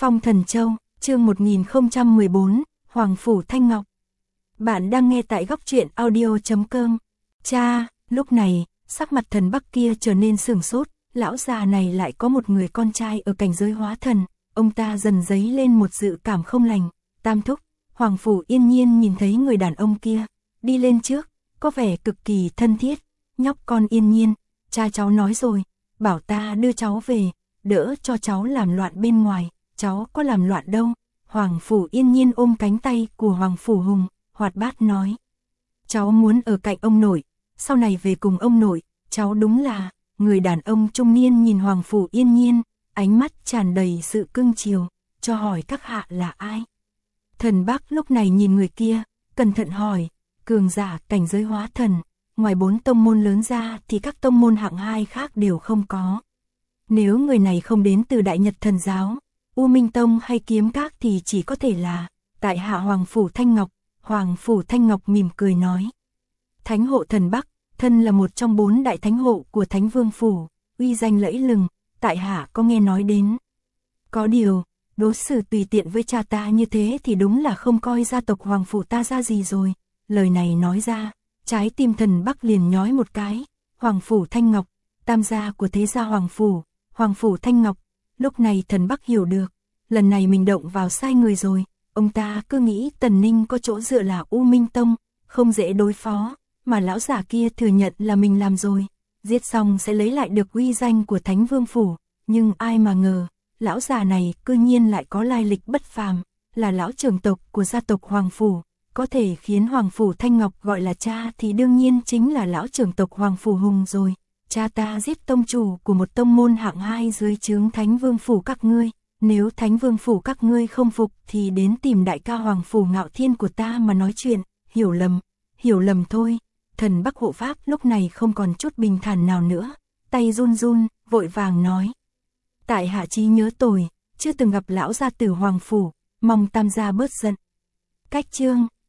Phong Thần Châu, chương 1014, Hoàng Phủ Thanh Ngọc. Bạn đang nghe tại góc truyện audio.com. Cha, lúc này, sắc mặt Thần Bắc kia trở nên sửng sốt, lão già này lại có một người con trai ở cảnh giới hóa thần, ông ta dần dấy lên một dự cảm không lành. Tam thúc, Hoàng Phủ yên nhiên nhìn thấy người đàn ông kia, đi lên trước, có vẻ cực kỳ thân thiết. Nhóc con yên nhiên, cha cháu nói rồi, bảo ta đưa cháu về, đỡ cho cháu làm loạn bên ngoài, cháu có làm loạn đâu. Hoàng Phủ yên nhiên ôm cánh tay của Hoàng Phủ Hùng, hoạt bát nói. Cháu muốn ở cạnh ông nội, sau này về cùng ông nội, cháu đúng là. Người đàn ông trung niên nhìn Hoàng Phủ yên nhiên, ánh mắt tràn đầy sự cưng chiều, cho hỏi các hạ là ai. Thần Bắc lúc này nhìn người kia, cẩn thận hỏi, cường giả cảnh giới hóa thần, ngoài 4 tông môn lớn ra thì các tông môn hạng 2 khác đều không có. Nếu người này không đến từ Đại Nhật Thần Giáo, U Minh Tông hay Kiếm Các thì chỉ có thể là tại hạ Hoàng Phủ Thanh Ngọc. Hoàng Phủ Thanh Ngọc mỉm cười nói. Thánh hộ Thần Bắc, thân là một trong 4 đại thánh hộ của Thánh Vương Phủ, uy danh lẫy lừng, tại hạ có nghe nói đến. Có điều, đối xử tùy tiện với cha ta như thế thì đúng là không coi gia tộc Hoàng Phủ ta ra gì rồi. Lời này nói ra, trái tim Thần Bắc liền nhói một cái. Hoàng Phủ Thanh Ngọc, tam gia của thế gia Hoàng Phủ, Hoàng Phủ Thanh Ngọc. Lúc này Thần Bắc hiểu được, lần này mình động vào sai người rồi. Ông ta cứ nghĩ Tần Ninh có chỗ dựa là U Minh Tông, không dễ đối phó, mà lão giả kia thừa nhận là mình làm rồi, giết xong sẽ lấy lại được uy danh của Thánh Vương Phủ. Nhưng ai mà ngờ, lão già này cư nhiên lại có lai lịch bất phàm, là lão trưởng tộc của gia tộc Hoàng Phủ. Có thể khiến Hoàng Phủ Thanh Ngọc gọi là cha thì đương nhiên chính là lão trưởng tộc Hoàng Phủ Hùng rồi. Cha ta giết tông chủ của một tông môn hạng 2 dưới trướng Thánh Vương Phủ các ngươi. Nếu Thánh Vương Phủ các ngươi không phục thì đến tìm đại ca Hoàng Phủ Ngạo Thiên của ta mà nói chuyện. Hiểu lầm thôi. Thần Bắc hộ pháp lúc này không còn chút bình thản nào nữa, tay run run, vội vàng nói. Tại hạ trí nhớ tồi, chưa từng gặp lão gia tử Hoàng Phủ, mong tam gia bớt giận. Cách chương